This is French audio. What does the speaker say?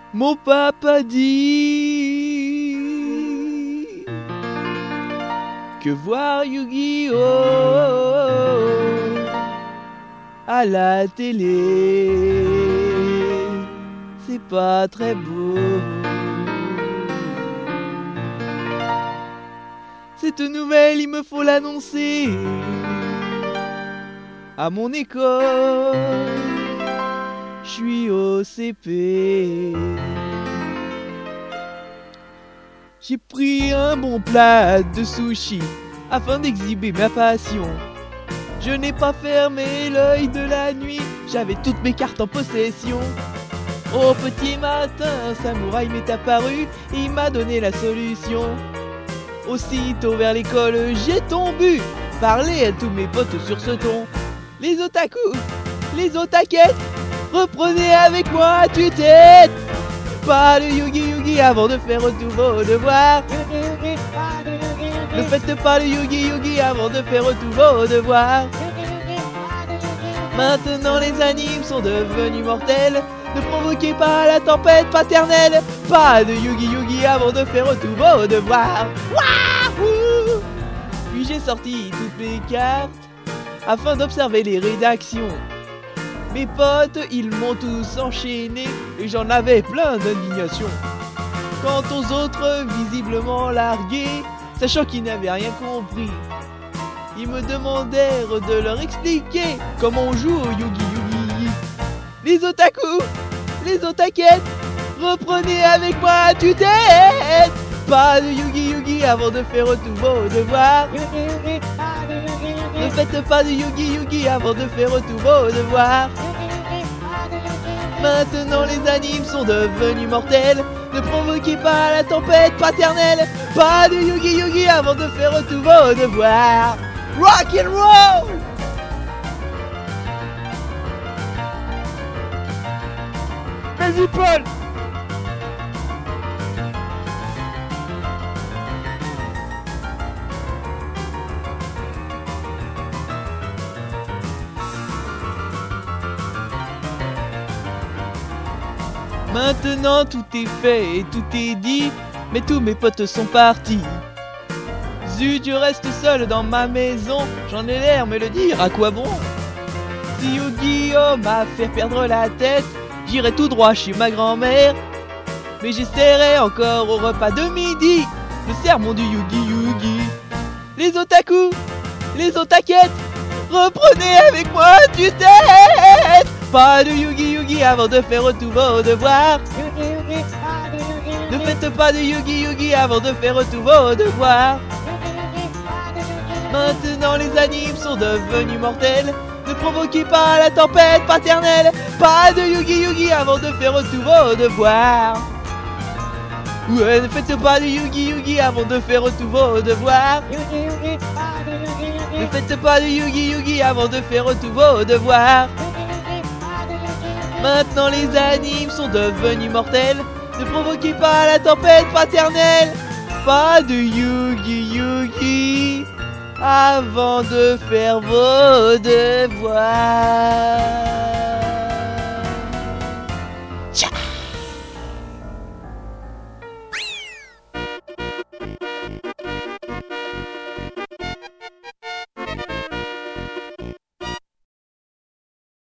Mon papa dit que voir Yu-Gi-Oh à la télé, c'est pas très beau. Cette nouvelle, il me faut l'annoncer à mon école. Je suis au CP. J'ai pris un bon plat de sushi afin d'exhiber ma passion. Je n'ai pas fermé l'œil de la nuit, j'avais toutes mes cartes en possession. Au petit matin, un samouraï m'est apparu et il m'a donné la solution. Aussitôt vers l'école, j'ai tombé, parler à tous mes potes sur ce ton. Les otakus, les otakettes, reprenez avec moi à tue-tête. Pas de Yugi avant de faire tous vos devoirs. Ne faites pas le Yugi avant de faire tous vos devoirs. Maintenant les animes sont devenus mortels. Ne provoquez pas la tempête paternelle. Pas de Yugi avant de faire tous vos devoirs. Wouhou! Puis j'ai sorti toutes mes cartes afin d'observer les rédactions. Mes potes, ils m'ont tous enchaîné et j'en avais plein d'indignation. Quant aux autres, visiblement largués, sachant qu'ils n'avaient rien compris, ils me demandèrent de leur expliquer comment on joue au Yugi. Les otakus, les otakettes, reprenez avec moi à tue-tête. Pas de Yugi avant de faire tous vos devoirs. Ne faites pas de Yugi avant de faire tous vos devoirs. Maintenant les animes sont devenus mortels. Ne provoquez pas la tempête paternelle. Pas de Yugi avant de faire tous vos devoirs. Rock and roll! Vas-y Paul! Maintenant tout est fait et tout est dit, mais tous mes potes sont partis. Zut, je reste seul dans ma maison, j'en ai l'air, mais le dire à quoi bon? Si Yu-Gi-Oh m'a fait perdre la tête, j'irai tout droit chez ma grand-mère. Mais j'essaierai encore au repas de midi le sermon du Yugi. Les otakus, les otakettes, reprenez avec moi tue-tête. Pas de Yugi avant de faire tous vos devoirs. Ne faites pas de Yugi avant de faire tous vos devoirs. Maintenant les animes sont devenus mortels. Ne provoquez pas la tempête paternelle. Pas de Yugi avant de faire tous vos devoirs. Ouais, ne faites pas de Yugi avant de faire tous vos devoirs. Ne faites pas de Yugi avant de faire tous vos devoirs. Maintenant les animes sont devenus mortels. Ne provoquez pas la tempête paternelle. Pas de Yugi avant de faire vos devoirs.